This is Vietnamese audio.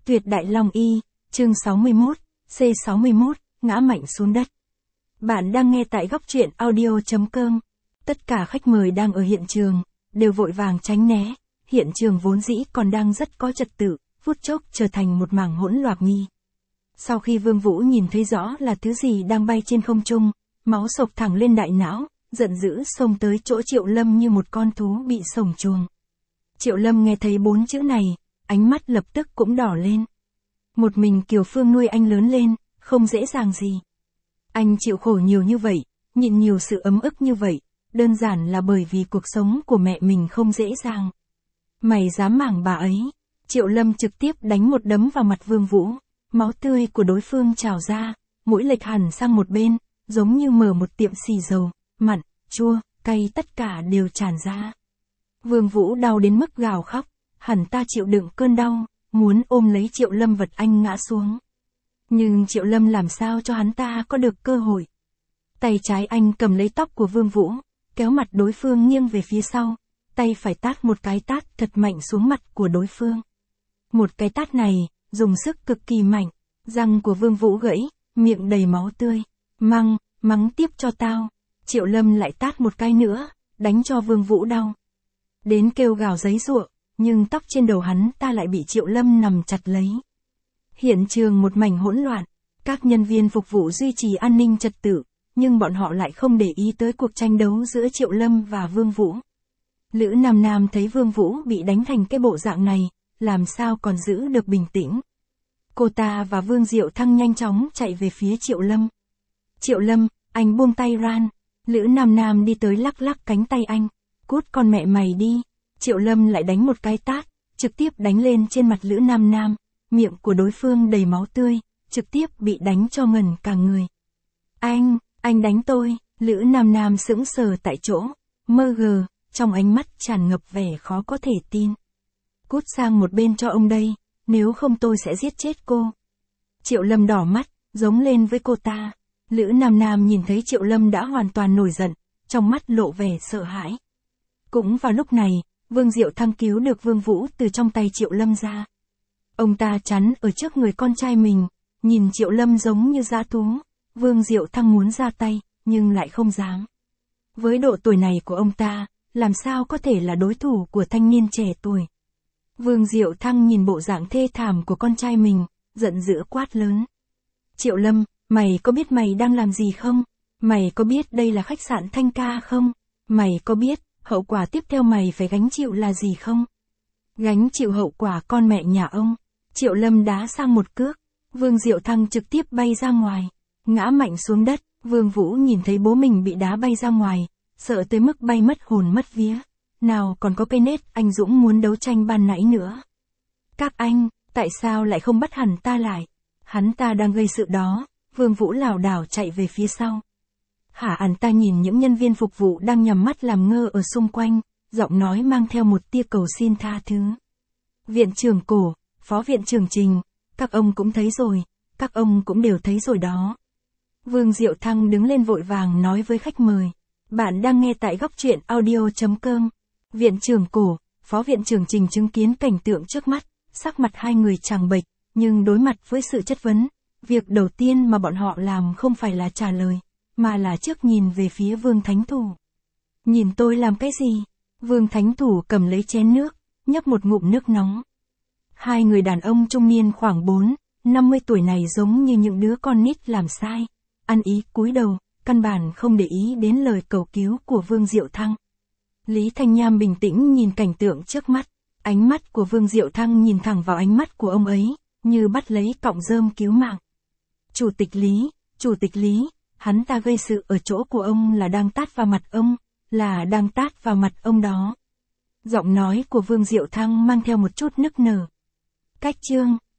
Tuyệt Đại Long Y, chương 61, C61, ngã mạnh xuống đất. Bạn đang nghe tại góc truyện audio.com. Tất cả khách mời đang ở hiện trường, đều vội vàng tránh né. Hiện trường vốn dĩ còn đang rất có trật tự, phút chốc trở thành một mảng hỗn loạn nghi. Sau khi Vương Vũ nhìn thấy rõ là thứ gì đang bay trên không trung, máu sộc thẳng lên đại não, giận dữ xông tới chỗ Triệu Lâm như một con thú bị sổng chuồng. Triệu Lâm nghe thấy 4 chữ này, ánh mắt lập tức cũng đỏ lên. Một mình Kiều Phương nuôi anh lớn lên, không dễ dàng gì. Anh chịu khổ nhiều như vậy, nhịn nhiều sự ấm ức như vậy, đơn giản là bởi vì cuộc sống của mẹ mình không dễ dàng. Mày dám mảng bà ấy? Triệu Lâm trực tiếp đánh một đấm vào mặt Vương Vũ, máu tươi của đối phương trào ra, mũi lệch hẳn sang một bên, giống như mở một tiệm xì dầu, mặn, chua, cay tất cả đều tràn ra. Vương Vũ đau đến mức gào khóc, hẳn ta chịu đựng cơn đau, muốn ôm lấy Triệu Lâm vật anh ngã xuống. Nhưng Triệu Lâm làm sao cho hắn ta có được cơ hội. Tay trái anh cầm lấy tóc của Vương Vũ, kéo mặt đối phương nghiêng về phía sau, tay phải tát một cái tát thật mạnh xuống mặt của đối phương. Một cái tát này, dùng sức cực kỳ mạnh, răng của Vương Vũ gãy, miệng đầy máu tươi. Mắng tiếp cho tao. Triệu Lâm lại tát một cái nữa, đánh cho Vương Vũ đau đến kêu gào giấy giụa, nhưng tóc trên đầu hắn ta lại bị Triệu Lâm nằm chặt lấy. Hiện trường một mảnh hỗn loạn, các nhân viên phục vụ duy trì an ninh trật tự, nhưng bọn họ lại không để ý tới cuộc tranh đấu giữa Triệu Lâm và Vương Vũ. Lữ Nam Nam thấy Vương Vũ bị đánh thành cái bộ dạng này, làm sao còn giữ được bình tĩnh. Cô ta và Vương Diệu Thăng nhanh chóng chạy về phía Triệu Lâm. Triệu Lâm, anh buông tay ran. Lữ Nam Nam đi tới lắc lắc cánh tay anh. Cút con mẹ mày đi. Triệu Lâm lại đánh một cái tát, trực tiếp đánh lên trên mặt Lữ Nam Nam. Miệng của đối phương đầy máu tươi, trực tiếp bị đánh cho ngần cả người. Anh đánh tôi. Lữ Nam Nam sững sờ tại chỗ, mơ gờ, trong ánh mắt tràn ngập vẻ khó có thể tin. Cút sang một bên cho ông đây, nếu không tôi sẽ giết chết cô. Triệu Lâm đỏ mắt, giống lên với cô ta. Lữ Nam Nam nhìn thấy Triệu Lâm đã hoàn toàn nổi giận, trong mắt lộ vẻ sợ hãi. Cũng vào lúc này, Vương Diệu Thăng cứu được Vương Vũ từ trong tay Triệu Lâm ra. Ông ta chắn ở trước người con trai mình, nhìn Triệu Lâm giống như dã thú. Vương Diệu Thăng muốn ra tay, nhưng lại không dám. Với độ tuổi này của ông ta, làm sao có thể là đối thủ của thanh niên trẻ tuổi. Vương Diệu Thăng nhìn bộ dạng thê thảm của con trai mình, giận dữ quát lớn. Triệu Lâm, mày có biết mày đang làm gì không? Mày có biết đây là khách sạn Thanh Ca không? Mày có biết, hậu quả tiếp theo mày phải gánh chịu là gì không? Gánh chịu hậu quả con mẹ nhà ông. Triệu Lâm đá sang một cước, Vương Diệu Thăng trực tiếp bay ra ngoài, ngã mạnh xuống đất. Vương Vũ nhìn thấy bố mình bị đá bay ra ngoài, sợ tới mức bay mất hồn mất vía. Nào còn có cái nết anh Dũng muốn đấu tranh ban nãy nữa. Các anh, tại sao lại không bắt hắn ta lại? Hắn ta đang gây sự đó. Vương Vũ lảo đảo chạy về phía sau. Hắn ta nhìn những nhân viên phục vụ đang nhắm mắt làm ngơ ở xung quanh, giọng nói mang theo một tia cầu xin tha thứ. Viện trưởng Cổ, Phó Viện trưởng Trình, các ông cũng thấy rồi, các ông cũng đều thấy rồi đó. Vương Diệu Thăng đứng lên vội vàng nói với khách mời. Bạn đang nghe tại góc truyện audio.com. Viện trưởng Cổ, Phó Viện trưởng Trình chứng kiến cảnh tượng trước mắt, sắc mặt hai người trắng bệch, nhưng đối mặt với sự chất vấn, việc đầu tiên mà bọn họ làm không phải là trả lời, mà là trước nhìn về phía Vương Thánh Thủ. Nhìn tôi làm cái gì? Vương Thánh Thủ cầm lấy chén nước, nhấp một ngụm nước nóng. Hai người đàn ông trung niên khoảng 50 tuổi này giống như những đứa con nít làm sai, ăn ý cúi đầu, căn bản không để ý đến lời cầu cứu của Vương Diệu Thăng. Lý Thanh Nham bình tĩnh nhìn cảnh tượng trước mắt, ánh mắt của Vương Diệu Thăng nhìn thẳng vào ánh mắt của ông ấy, như bắt lấy cọng rơm cứu mạng. Chủ tịch Lý, hắn ta gây sự ở chỗ của ông là đang tát vào mặt ông, là đang tát vào mặt ông đó. Giọng nói của Vương Diệu Thăng mang theo một chút nức nở. Cách chương.